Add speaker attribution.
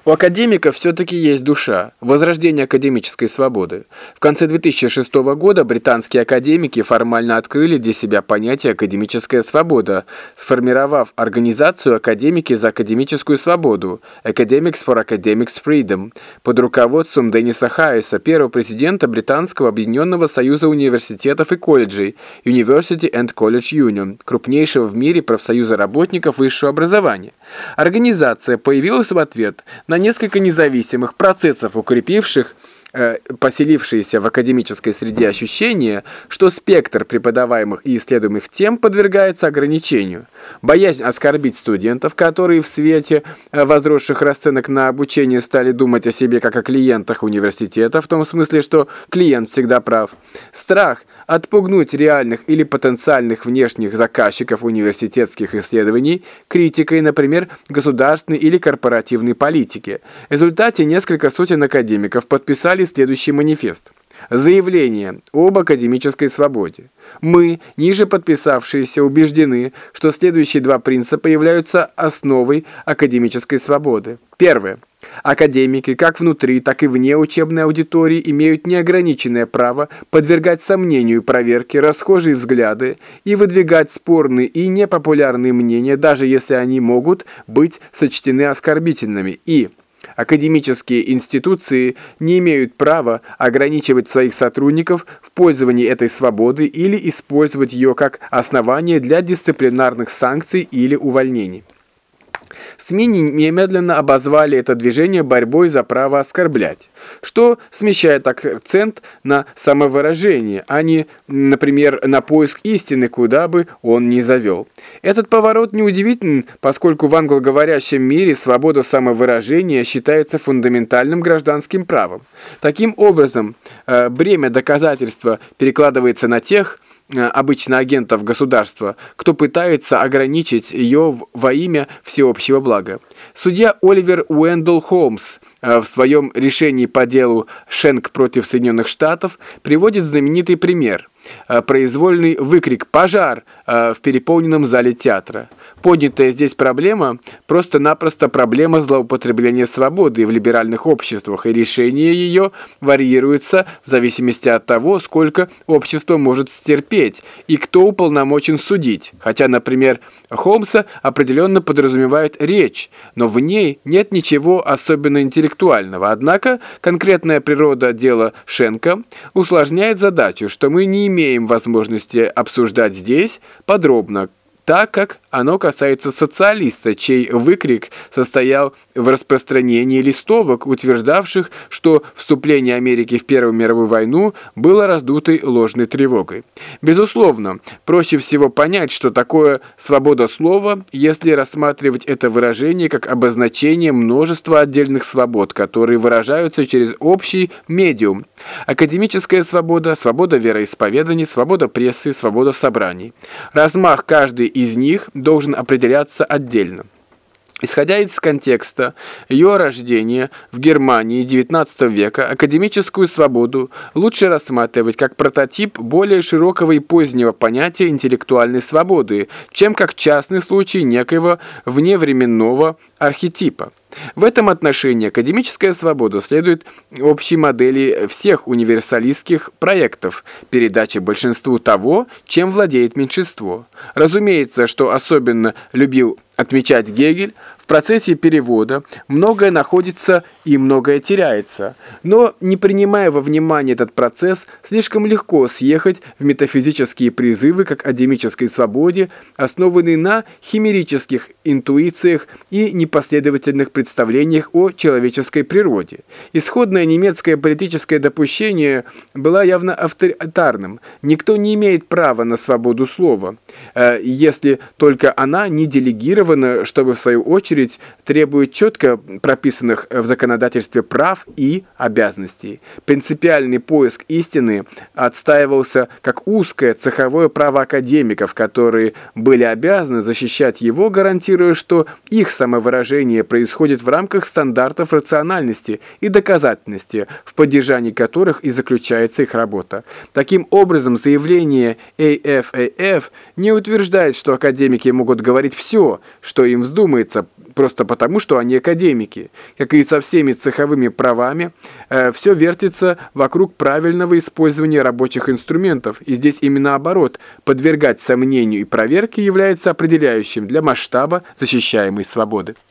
Speaker 1: У академиков все-таки есть душа, возрождение академической свободы. В конце 2006 года британские академики формально открыли для себя понятие «академическая свобода», сформировав организацию «Академики за академическую свободу» Academics for Academics Freedom под руководством Денниса Хайеса, первого президента Британского объединенного союза университетов и колледжей University and College Union, крупнейшего в мире профсоюза работников высшего образования. Организация появилась в ответ на несколько независимых процессов, укрепивших поселившиеся в академической среде ощущение, что спектр преподаваемых и исследуемых тем подвергается ограничению. Боязнь оскорбить студентов, которые в свете возросших расценок на обучение стали думать о себе как о клиентах университета, в том смысле, что клиент всегда прав. Страх отпугнуть реальных или потенциальных внешних заказчиков университетских исследований критикой, например, государственной или корпоративной политики. В результате несколько сотен академиков подписали следующий манифест. Заявление об академической свободе. Мы, ниже подписавшиеся, убеждены, что следующие два принципа являются основой академической свободы. Первое. Академики, как внутри, так и вне учебной аудитории, имеют неограниченное право подвергать сомнению и проверке расхожие взгляды и выдвигать спорные и непопулярные мнения, даже если они могут быть сочтены оскорбительными. И академические институции не имеют права ограничивать своих сотрудников в пользовании этой свободы или использовать ее как основание для дисциплинарных санкций или увольнений. СМИ немедленно обозвали это движение борьбой за право оскорблять, что смещает акцент на самовыражение, а не, например, на поиск истины, куда бы он ни завел. Этот поворот неудивителен, поскольку в англоговорящем мире свобода самовыражения считается фундаментальным гражданским правом. Таким образом, бремя доказательства перекладывается на тех, обычно агентов государства, кто пытается ограничить ее во имя всеобщего блага. Судья Оливер Уэндell Холмс в своем решении по делу Шенк против Соединенных Штатов приводит знаменитый пример. Произвольный выкрик «Пожар!» в переполненном зале театра. Поднятая здесь проблема просто-напросто проблема злоупотребления свободы в либеральных обществах, и решение ее варьируется в зависимости от того, сколько общество может стерпеть и кто уполномочен судить. Хотя, например, Холмса определенно подразумевает речь, но в ней нет ничего особенно интеллектуального. Однако конкретная природа дела Шенка усложняет задачу, что мы не имеем возможности обсуждать здесь подробно, так как оно касается социалиста, чей выкрик состоял в распространении листовок, утверждавших, что вступление Америки в Первую мировую войну было раздутой ложной тревогой. Безусловно, проще всего понять, что такое свобода слова, если рассматривать это выражение как обозначение множества отдельных свобод, которые выражаются через общий медиум. Академическая свобода, свобода вероисповедания, свобода прессы, свобода собраний. Размах каждой из них должен определяться отдельно. Исходя из контекста ее рождения в Германии XIX века, академическую свободу лучше рассматривать как прототип более широкого и позднего понятия интеллектуальной свободы, чем как частный случай некоего вневременного архетипа. В этом отношении академическая свобода следует общей модели всех универсалистских проектов – передачи большинству того, чем владеет меньшинство. Разумеется, что особенно любил отмечать Гегель, в процессе перевода многое находится и многое теряется, но, не принимая во внимание этот процесс, слишком легко съехать в метафизические призывы к академической свободе, основанные на химерических интуициях и непоследовательных представлениях о человеческой природе. Исходное немецкое политическое допущение было явно авторитарным. Никто не имеет права на свободу слова, если только она не делегирована, чтобы в свою очередь требует четко прописанных в законодательстве прав и обязанностей. Принципиальный поиск истины отстаивался как узкое цеховое право академиков, которые были обязаны защищать его, гарантируя, что их самовыражение происходит в рамках стандартов рациональности и доказательности, в поддержании которых и заключается их работа. Таким образом, заявление AFAF не утверждает, что академики могут говорить все, что им вздумается, просто потому, что они академики. Как и со всеми цеховыми правами, все вертится вокруг правильного использования рабочих инструментов, и здесь именно наоборот, подвергать сомнению и проверке является определяющим для масштаба защищаемой свободы.